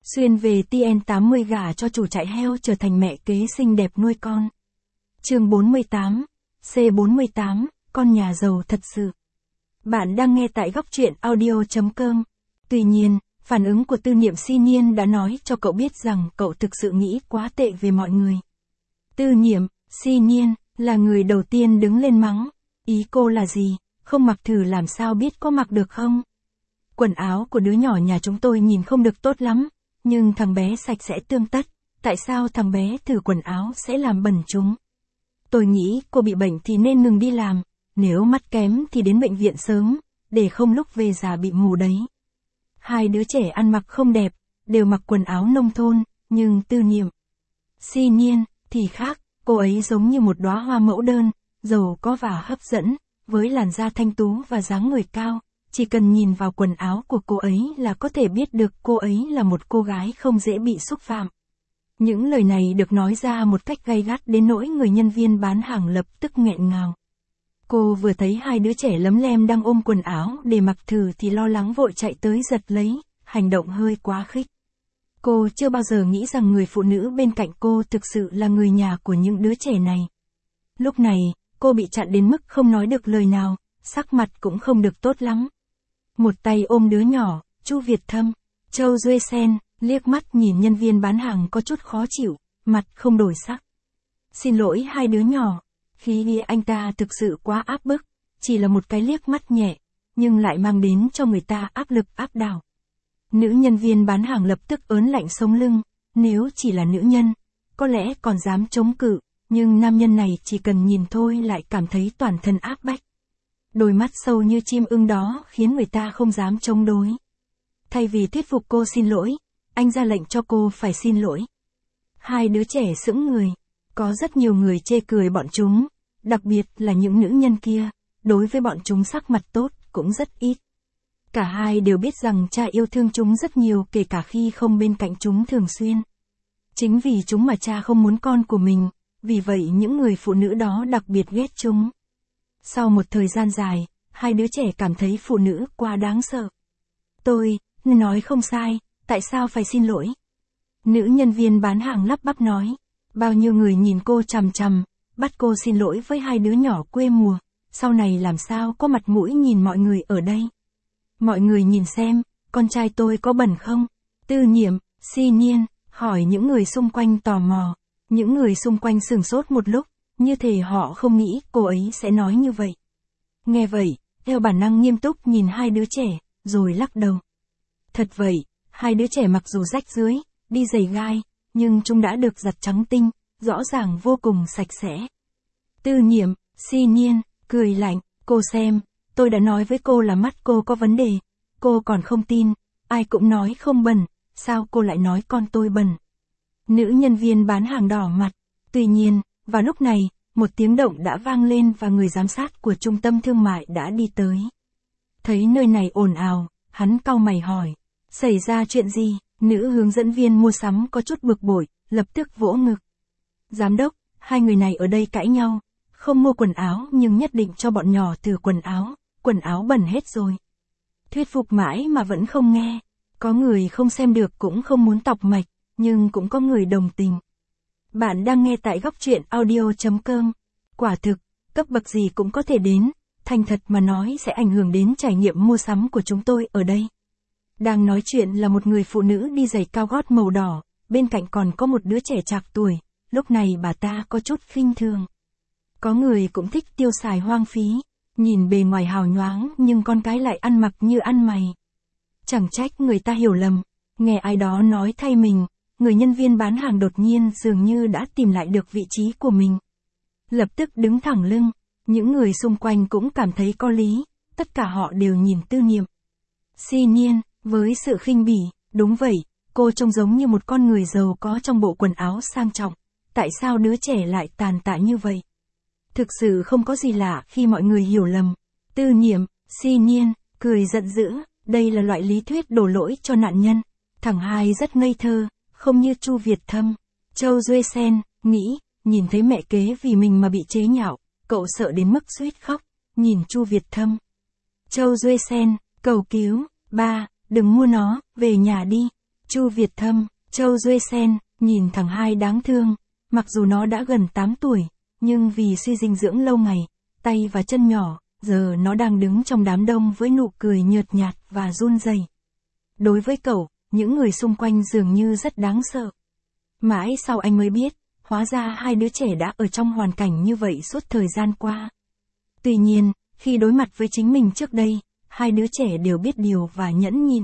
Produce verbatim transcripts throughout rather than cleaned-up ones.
Xuyên về T N tám mươi gả cho chủ trại heo trở thành mẹ kế xinh đẹp nuôi con. Chương bốn mươi tám, C bốn mươi tám, con nhà giàu thật sự. Bạn đang nghe tại góc truyện audio chấm com. Tuy nhiên, phản ứng của Tư Niệm Si Nhiên đã nói cho cậu biết rằng cậu thực sự nghĩ quá tệ về mọi người. Tư Niệm Si Nhiên là người đầu tiên đứng lên mắng. Ý cô là gì? Không mặc thử làm sao biết có mặc được không? Quần áo của đứa nhỏ nhà chúng tôi nhìn không được tốt lắm, nhưng thằng bé sạch sẽ tươm tất, tại sao thằng bé thử quần áo sẽ làm bẩn chúng? Tôi nghĩ cô bị bệnh thì nên ngừng đi làm, nếu mắt kém thì đến bệnh viện sớm, để không lúc về già bị mù đấy. Hai đứa trẻ ăn mặc không đẹp, đều mặc quần áo nông thôn, nhưng Tư Niệm Si Nhiên thì khác, cô ấy giống như một đóa hoa mẫu đơn, giàu có và hấp dẫn, với làn da thanh tú và dáng người cao. Chỉ cần nhìn vào quần áo của cô ấy là có thể biết được cô ấy là một cô gái không dễ bị xúc phạm. Những lời này được nói ra một cách gay gắt đến nỗi người nhân viên bán hàng lập tức nghẹn ngào. Cô vừa thấy hai đứa trẻ lấm lem đang ôm quần áo để mặc thử thì lo lắng vội chạy tới giật lấy, hành động hơi quá khích. Cô chưa bao giờ nghĩ rằng người phụ nữ bên cạnh cô thực sự là người nhà của những đứa trẻ này. Lúc này, cô bị chặn đến mức không nói được lời nào, sắc mặt cũng không được tốt lắm. Một tay ôm đứa nhỏ, Chu Việt Thâm, Châu Duy Sen, liếc mắt nhìn nhân viên bán hàng có chút khó chịu, mặt không đổi sắc. Xin lỗi hai đứa nhỏ, khi anh ta thực sự quá áp bức, chỉ là một cái liếc mắt nhẹ, nhưng lại mang đến cho người ta áp lực áp đảo. Nữ nhân viên bán hàng lập tức ớn lạnh sống lưng, nếu chỉ là nữ nhân, có lẽ còn dám chống cự, nhưng nam nhân này chỉ cần nhìn thôi lại cảm thấy toàn thân áp bách. Đôi mắt sâu như chim ưng đó khiến người ta không dám chống đối. Thay vì thuyết phục cô xin lỗi, anh ra lệnh cho cô phải xin lỗi. Hai đứa trẻ sững người. Có rất nhiều người chê cười bọn chúng, đặc biệt là những nữ nhân kia, đối với bọn chúng sắc mặt tốt cũng rất ít. Cả hai đều biết rằng cha yêu thương chúng rất nhiều kể cả khi không bên cạnh chúng thường xuyên. Chính vì chúng mà cha không muốn con của mình, vì vậy những người phụ nữ đó đặc biệt ghét chúng. Sau một thời gian dài, hai đứa trẻ cảm thấy phụ nữ quá đáng sợ. Tôi, nói không sai, tại sao phải xin lỗi? Nữ nhân viên bán hàng lắp bắp nói. Bao nhiêu người nhìn cô chằm chằm, bắt cô xin lỗi với hai đứa nhỏ quê mùa, sau này làm sao có mặt mũi nhìn mọi người ở đây. Mọi người nhìn xem, con trai tôi có bẩn không? Tư Niệm Si Nhiên hỏi những người xung quanh tò mò. Những người xung quanh sửng sốt một lúc, như thể họ không nghĩ cô ấy sẽ nói như vậy. Nghe vậy, theo bản năng nghiêm túc nhìn hai đứa trẻ, rồi lắc đầu. Thật vậy, hai đứa trẻ mặc dù rách rưới, đi giày gai, nhưng chúng đã được giặt trắng tinh, rõ ràng vô cùng sạch sẽ. Tư Niệm Si Nhiên cười lạnh, cô xem, tôi đã nói với cô là mắt cô có vấn đề, cô còn không tin, ai cũng nói không bẩn, sao cô lại nói con tôi bẩn? Nữ nhân viên bán hàng đỏ mặt. Tuy nhiên, vào lúc này, một tiếng động đã vang lên và người giám sát của trung tâm thương mại đã đi tới. Thấy nơi này ồn ào, hắn cau mày hỏi, xảy ra chuyện gì? Nữ hướng dẫn viên mua sắm có chút bực bội, lập tức vỗ ngực. Giám đốc, hai người này ở đây cãi nhau, không mua quần áo nhưng nhất định cho bọn nhỏ thử quần áo, quần áo bẩn hết rồi. Thuyết phục mãi mà vẫn không nghe, có người không xem được cũng không muốn tọc mạch, nhưng cũng có người đồng tình. Bạn đang nghe tại góc truyện audio chấm com. Quả thực, cấp bậc gì cũng có thể đến, thành thật mà nói sẽ ảnh hưởng đến trải nghiệm mua sắm của chúng tôi ở đây. Đang nói chuyện là một người phụ nữ đi giày cao gót màu đỏ, bên cạnh còn có một đứa trẻ trạc tuổi, lúc này bà ta có chút khinh thường. Có người cũng thích tiêu xài hoang phí, nhìn bề ngoài hào nhoáng nhưng con cái lại ăn mặc như ăn mày. Chẳng trách người ta hiểu lầm, nghe ai đó nói thay mình, người nhân viên bán hàng đột nhiên dường như đã tìm lại được vị trí của mình. Lập tức đứng thẳng lưng, những người xung quanh cũng cảm thấy có lý, tất cả họ đều nhìn Tư Niệm Si Nhiên với sự khinh bỉ. Đúng vậy, cô trông giống như một con người giàu có trong bộ quần áo sang trọng, tại sao đứa trẻ lại tàn tạ như vậy? Thực sự không có gì lạ khi mọi người hiểu lầm. Tư Niệm Si Nhiên cười giận dữ, đây là loại lý thuyết đổ lỗi cho nạn nhân. Thằng hai rất ngây thơ, không như Chu Việt Thâm. Châu Duy Sen nghĩ, nhìn thấy mẹ kế vì mình mà bị chế nhạo, cậu sợ đến mức suýt khóc, nhìn Chu Việt Thâm. Châu Duy Sen cầu cứu, ba, đừng mua nó, về nhà đi. Chu Việt Thâm, Châu Duê Sen, nhìn thằng hai đáng thương, mặc dù nó đã gần tám tuổi, nhưng vì suy dinh dưỡng lâu ngày, tay và chân nhỏ, giờ nó đang đứng trong đám đông với nụ cười nhợt nhạt và run rẩy. Đối với cậu, những người xung quanh dường như rất đáng sợ. Mãi sau anh mới biết, hóa ra hai đứa trẻ đã ở trong hoàn cảnh như vậy suốt thời gian qua. Tuy nhiên, khi đối mặt với chính mình trước đây, hai đứa trẻ đều biết điều và nhẫn nhịn.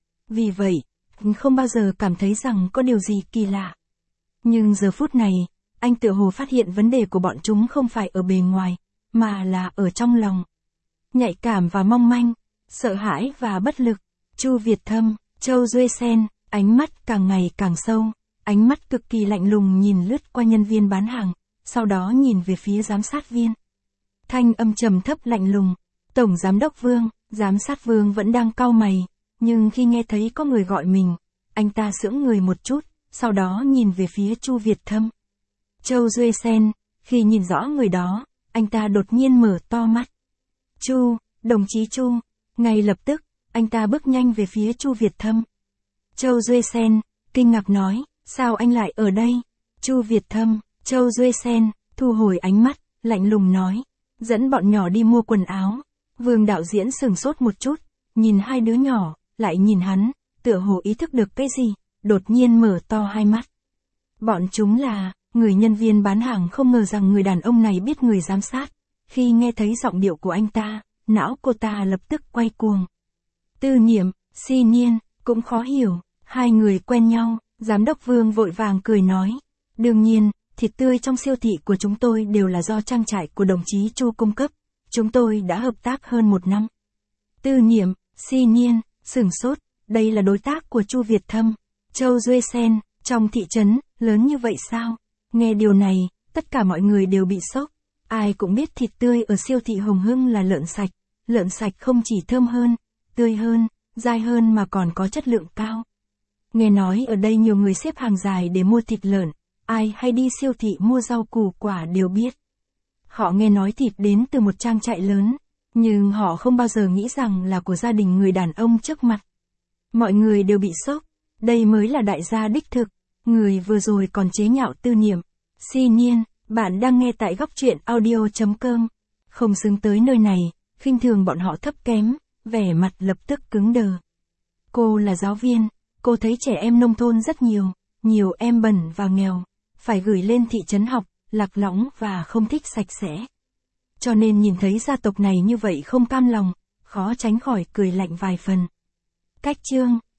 Vì vậy, không bao giờ cảm thấy rằng có điều gì kỳ lạ. Nhưng giờ phút này, anh tựa hồ phát hiện vấn đề của bọn chúng không phải ở bề ngoài, mà là ở trong lòng. Nhạy cảm và mong manh, sợ hãi và bất lực. Chu Việt Thâm, Châu Duê Sen, ánh mắt càng ngày càng sâu, ánh mắt cực kỳ lạnh lùng nhìn lướt qua nhân viên bán hàng, sau đó nhìn về phía giám sát viên. Thanh âm trầm thấp lạnh lùng, Tổng Giám đốc Vương, Giám sát Vương vẫn đang cau mày, nhưng khi nghe thấy có người gọi mình, anh ta sững người một chút, sau đó nhìn về phía Chu Việt Thâm. Châu Duê Sen, khi nhìn rõ người đó, anh ta đột nhiên mở to mắt. Chu, đồng chí Chu, ngay lập tức, anh ta bước nhanh về phía Chu Việt Thâm. Châu Duê Sen, kinh ngạc nói, sao anh lại ở đây? Chu Việt Thâm, Châu Duê Sen, thu hồi ánh mắt, lạnh lùng nói, dẫn bọn nhỏ đi mua quần áo. Vương đạo diễn sừng sốt một chút, nhìn hai đứa nhỏ, lại nhìn hắn, tựa hồ ý thức được cái gì, đột nhiên mở to hai mắt. Bọn chúng là, người nhân viên bán hàng không ngờ rằng người đàn ông này biết người giám sát. Khi nghe thấy giọng điệu của anh ta, não cô ta lập tức quay cuồng. Tư Niệm, Si Niên, cũng khó hiểu, hai người quen nhau, Giám đốc Vương vội vàng cười nói. Đương nhiên, thịt tươi trong siêu thị của chúng tôi đều là do trang trại của đồng chí Chu cung cấp. Chúng tôi đã hợp tác hơn một năm. Tư Niệm, Si Niên, sửng sốt, đây là đối tác của Chu Việt Thâm. Châu Duê Sen, trong thị trấn, lớn như vậy sao? Nghe điều này, tất cả mọi người đều bị sốc. Ai cũng biết thịt tươi ở siêu thị Hồng Hưng là lợn sạch. Lợn sạch không chỉ thơm hơn, tươi hơn, dai hơn mà còn có chất lượng cao. Nghe nói ở đây nhiều người xếp hàng dài để mua thịt lợn, ai hay đi siêu thị mua rau củ quả đều biết. Họ nghe nói thịt đến từ một trang trại lớn, nhưng họ không bao giờ nghĩ rằng là của gia đình người đàn ông trước mặt. Mọi người đều bị sốc, đây mới là đại gia đích thực, người vừa rồi còn chế nhạo Tư Niệm. Si Niên, bạn đang nghe tại góc truyện audio chấm com, không xứng tới nơi này, khinh thường bọn họ thấp kém, vẻ mặt lập tức cứng đờ. Cô là giáo viên, cô thấy trẻ em nông thôn rất nhiều, nhiều em bẩn và nghèo, phải gửi lên thị trấn học, lạc lõng và không thích sạch sẽ. Cho nên nhìn thấy gia tộc này như vậy không cam lòng, khó tránh khỏi cười lạnh vài phần. Cách chương